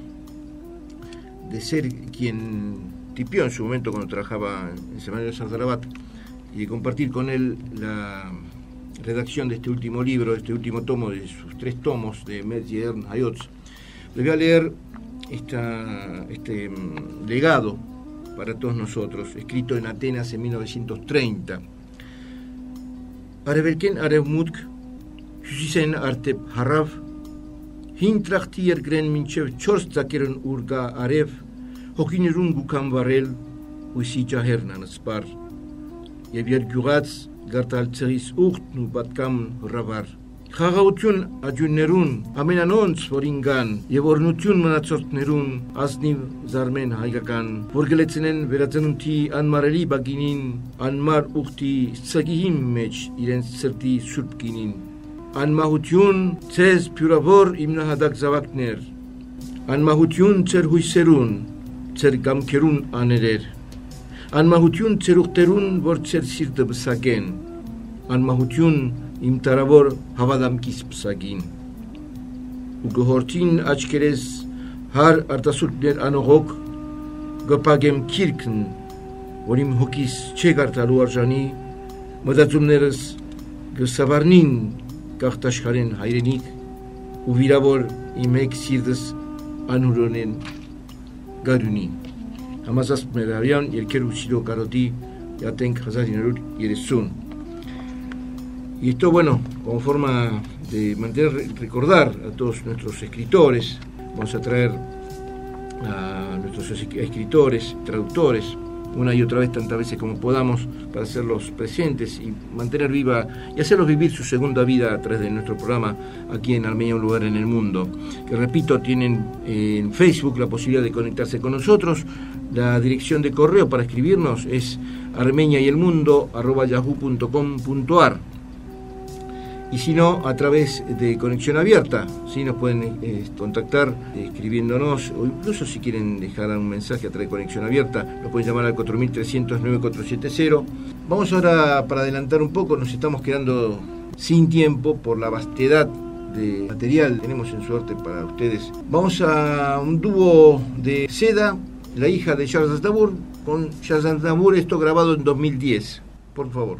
ser quien tipió en su momento cuando trabajaba en Semanario de Sardarabat, y de compartir con él la redacción de este último libro, este último tomo de sus 3 tomos de Medjern Hayotz. Les voy a leer este legado para todos nosotros, escrito en Atenas en 1930. Areveken Arevmutk, Hüsisen Artep Harav, Hintrachtier Gren Minchev Chorstakeren Urga Arev, Hokinirun Gukam Varel, Huisija Hernan Spar, Yevier Gurats, Gartal Tseris Uchtnu Batkam Ravar. Hagautun Ajunerun, Amenanons Foringan, Yevornutun Manatzortnerun, Asniv Zarmen Haigakan, Vorgeletsenen Verazenunti Anmareli Baginin, Anmar Ukti Sagihim Mech, Iren Serti Surpkinin, Anmahutun Tez Puravor Imnahadak Zavakner, Anmahutun Tserhuiserun, Tsergamkerun Anerer, Anmahutun Tserukterun Vortser Sirte Sagen, Anmahutun imtaravor havadam kispsagin. Ugohortin achkeres har artasutner anogok gopagem kirkn vorim hokis chegartalu arjani modatzumneres gsavarnin kahtashkaren hayrenik uviravor imek sirdes anuronen garuni. Hamazas Mehrabian yerkeru sido karoti yatenk hazarinarur yeresun. Y esto, bueno, como forma de recordar a todos nuestros escritores, vamos a traer a nuestros escritores, traductores, una y otra vez, tantas veces como podamos, para hacerlos presentes y mantener viva y hacerlos vivir su segunda vida a través de nuestro programa aquí en Armenia, un lugar en el mundo. Que repito, tienen en Facebook la posibilidad de conectarse con nosotros. La dirección de correo para escribirnos es armeniayelmundo@yahoo.com.ar. Y si no, a través de Conexión Abierta, ¿sí? Nos pueden contactar escribiéndonos, o incluso si quieren dejar un mensaje a través de Conexión Abierta, nos pueden llamar al 4300-9470. Vamos ahora, para adelantar un poco, nos estamos quedando sin tiempo por la vastedad de material que tenemos en suerte para ustedes. Vamos a un dúo de Seda, la hija de Charles Aznavour, con Charles Aznavour, esto grabado en 2010. Por favor.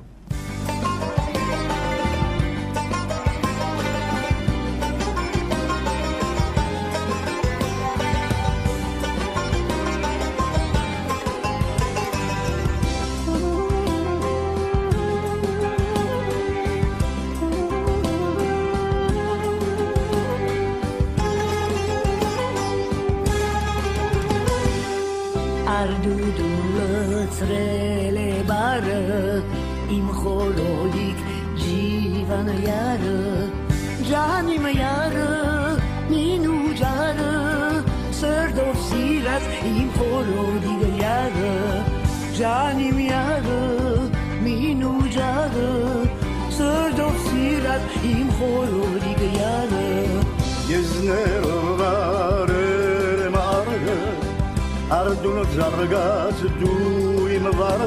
Janim yarı minujarı Sırdovsirat im horodiga yarı Canim yarı minujarı Sırdovsirat im horodiga yarı Jezner varır margı Ardun zargat duyim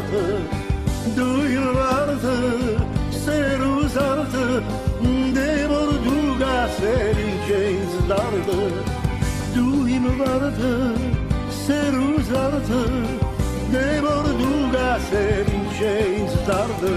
vardı Seru zartı Devor duga serin ceyiz dardı Duyim vardı Seru zartı Devor duga serin ceyiz dardı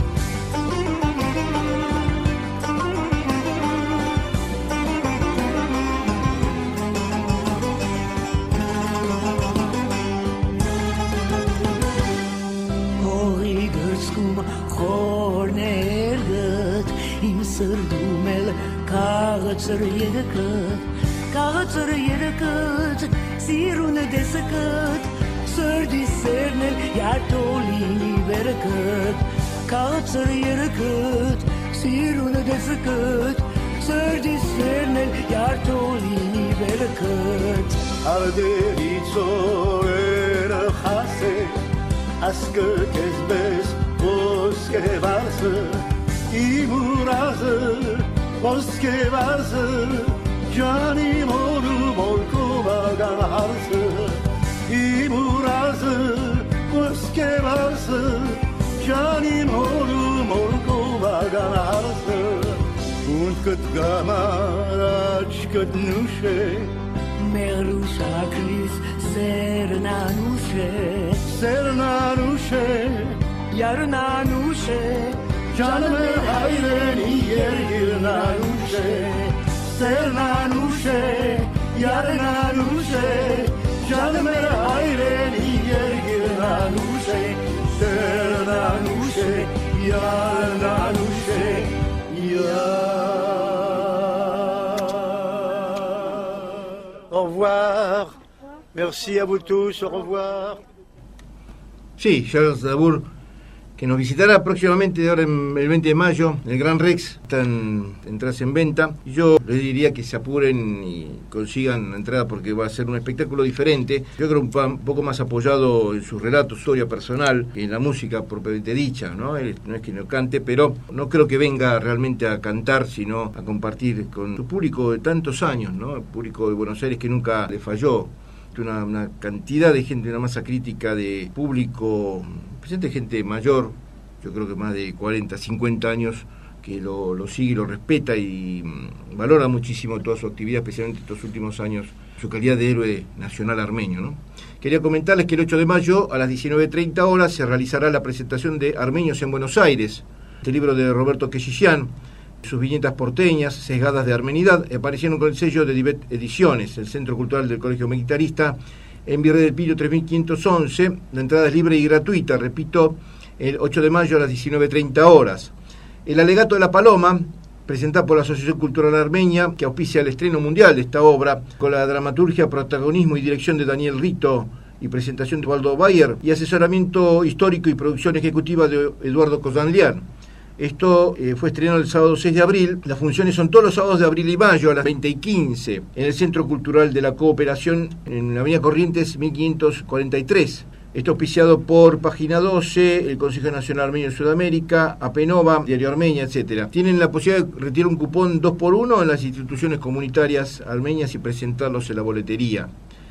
Hornergıt im sırdumel Kağıtır yedikıt Sirun desakıt Sırdi sernel yartolini berkıt Kağıtır yedikıt Sirun desakıt Sırdi sernel yartolini berkıt Arderi zorer hase Askı kezbez Boske varsın, imurazı, boske varsın, canim onu bolkovagan harsın, imurazı, boske varsın, canim onu bolkovagan harsın, unkıt gamaraç kıt nuşe, Merusha kris sernanuşe, Yarına nuşe Canımı hayreni yer nuşe Serna nuşe Yarına nuşe Canımı hayreni yer nuşe Serna nuşe Yarına nuşe Au revoir. Merci à vous tous. Au revoir. Sí, Charles Aznavour, que nos visitará próximamente, ahora el 20 de mayo, en el Gran Rex. Están entradas en venta. Yo les diría que se apuren y consigan entrada porque va a ser un espectáculo diferente. Yo creo un poco más apoyado en sus relatos, su historia personal, que en la música propiamente dicha, ¿no? Él no es que no cante, pero no creo que venga realmente a cantar, sino a compartir con su público de tantos años, ¿no? El público de Buenos Aires que nunca le falló. Una cantidad de gente, una masa crítica de público, presente gente mayor, yo creo que más de 40, 50 años, que lo sigue, lo respeta y valora muchísimo toda su actividad, especialmente estos últimos años, su calidad de héroe nacional armenio, ¿no? Quería comentarles que el 8 de mayo a las 19:30 horas se realizará la presentación de Armenios en Buenos Aires, este libro de Roberto Quechillán. Sus viñetas porteñas, sesgadas de armenidad, aparecieron con el sello de Divet Ediciones, el Centro Cultural del Colegio Militarista, en Virrey del Pillo 3511. La entrada es libre y gratuita, repito, el 8 de mayo a las 19:30 horas. El alegato de la Paloma, presentado por la Asociación Cultural Armenia, que auspicia el estreno mundial de esta obra, con la dramaturgia, protagonismo y dirección de Daniel Rito, y presentación de Waldo Bayer, y asesoramiento histórico y producción ejecutiva de Eduardo Cosanlián. Esto fue estrenado el sábado 6 de abril. Las funciones son todos los sábados de abril y mayo a las 20:15 en el Centro Cultural de la Cooperación en la Avenida Corrientes 1543. Esto auspiciado por Página 12, el Consejo Nacional Armenio de Sudamérica, Apenova, Diario Armenia, etc. Tienen la posibilidad de retirar un cupón 2x1 en las instituciones comunitarias armenias y presentarlos en la boletería.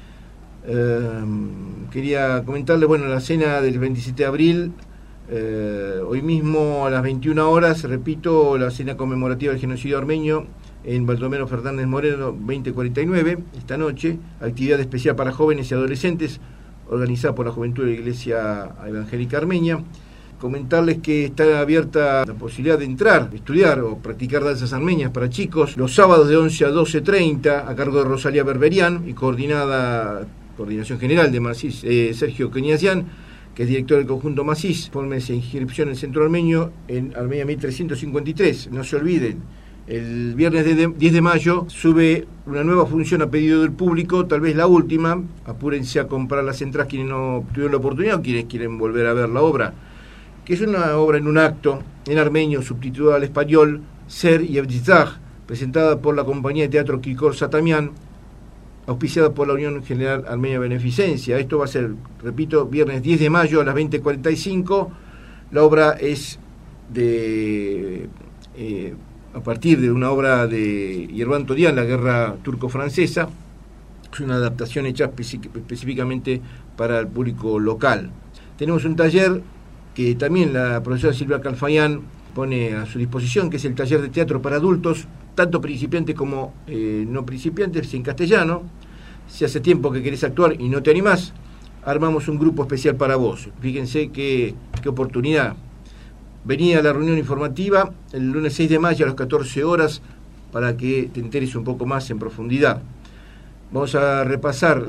Quería comentarles, la cena del 27 de abril. Hoy mismo a las 21 horas, repito, la cena conmemorativa del genocidio armenio en Baldomero Fernández Moreno 2049, esta noche, actividad especial para jóvenes y adolescentes organizada por la Juventud de la Iglesia Evangélica Armenia. Comentarles que está abierta la posibilidad de entrar, estudiar o practicar danzas armenias para chicos los sábados de 11 a 12:30 a cargo de Rosalía Berberian y coordinación general de Masís, Sergio Keñasian, que es director del conjunto Masís. Fórmense inscripción en el Centro Armenio en Armenia 1353. No se olviden, el viernes 10 de mayo sube una nueva función a pedido del público, tal vez la última. Apúrense a comprar las entradas quienes no tuvieron la oportunidad o quienes quieren volver a ver la obra, que es una obra en un acto en armenio subtitulada al español Ser y Evdizaj, presentada por la compañía de teatro Kikor Satamián, auspiciada por la Unión General Armenia Beneficencia. Esto va a ser, repito, viernes 10 de mayo a las 20:45. La obra es a partir de una obra de Yerván Todian, La Guerra Turco-Francesa. Es una adaptación hecha específicamente para el público local. Tenemos un taller que también la profesora Silvia Calfayán pone a su disposición, que es el taller de teatro para adultos, tanto principiantes como no principiantes, en castellano. Si hace tiempo que querés actuar y no te animás, armamos un grupo especial para vos. Fíjense qué oportunidad. Vení a la reunión informativa el lunes 6 de mayo a las 14 horas para que te enteres un poco más en profundidad. Vamos a repasar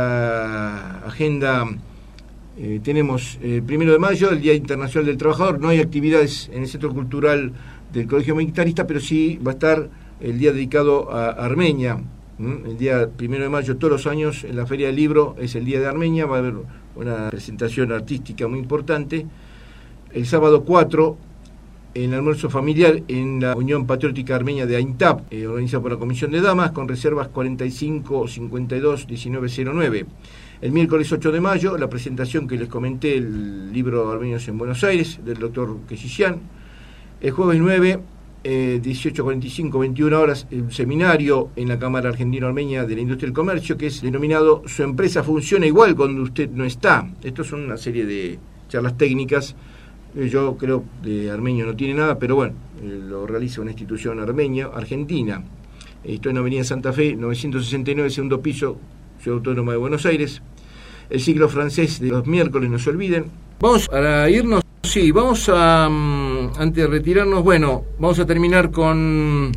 la agenda. Tenemos el 1 de mayo, el Día Internacional del Trabajador. No hay actividades en el Centro Cultural del Colegio Militarista, pero sí va a estar el día dedicado a Armenia. El día 1 de mayo, todos los años, en la Feria del Libro, es el Día de Armenia. Va a haber una presentación artística muy importante. El sábado 4, en el almuerzo familiar en la Unión Patriótica Armenia de Aintab, organizada por la Comisión de Damas, con reservas 45 52 1909. El miércoles 8 de mayo, la presentación que les comenté, el libro Armenios en Buenos Aires, del doctor Keshishian. El jueves 9, 18:45, 21 horas, un seminario en la Cámara Argentino-Armenia de la Industria del Comercio, que es denominado Su empresa funciona igual cuando usted no está. Esto son una serie de charlas técnicas. Yo creo de armenio no tiene nada, pero bueno, lo realiza una institución argentina. Estoy en Avenida Santa Fe, 969, segundo piso, Ciudad Autónoma de Buenos Aires. El ciclo francés de los miércoles, no se olviden. Vamos a irnos, sí, vamos a, antes de retirarnos, bueno, vamos a terminar con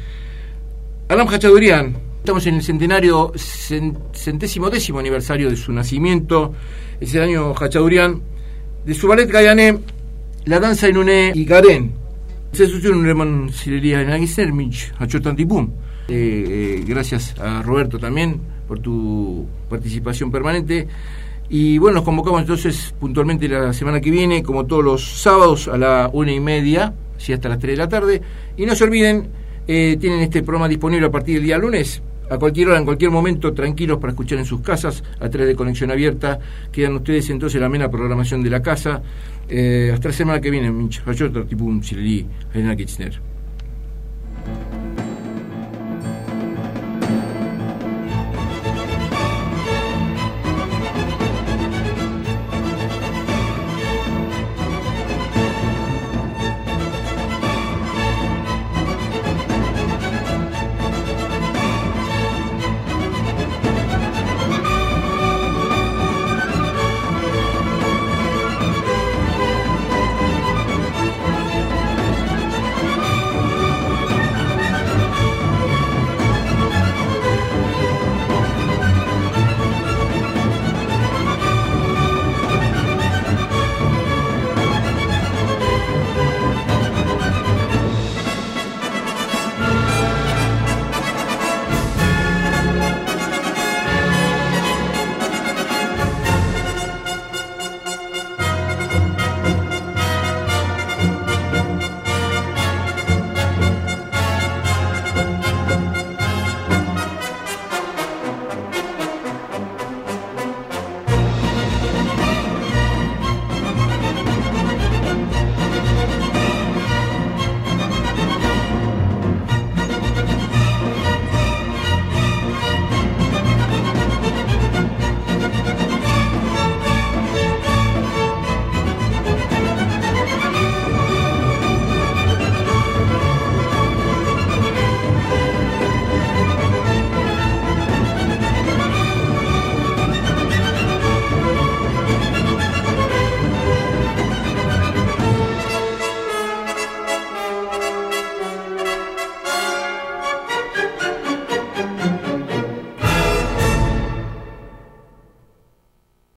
Aram Hachadurian. Estamos en el centenario, 110º aniversario de su nacimiento. Es el año Hachadurian. De su ballet Gayané, La danza en une y Garen. Se sucedió un remon silería en Aguisermich, Achotantipum. Gracias a Roberto también por tu participación permanente. Y bueno, nos convocamos entonces puntualmente la semana que viene, como todos los sábados, a la 1:30, ¿sí? Hasta las 3 de la tarde. Y no se olviden, tienen este programa disponible a partir del día lunes, a cualquier hora, en cualquier momento, tranquilos para escuchar en sus casas, a través de Conexión Abierta. Quedan ustedes entonces la amena programación de la casa. Hasta la semana que viene, Minch, Hachot, Tipum, Sileli, Elena Kirchner.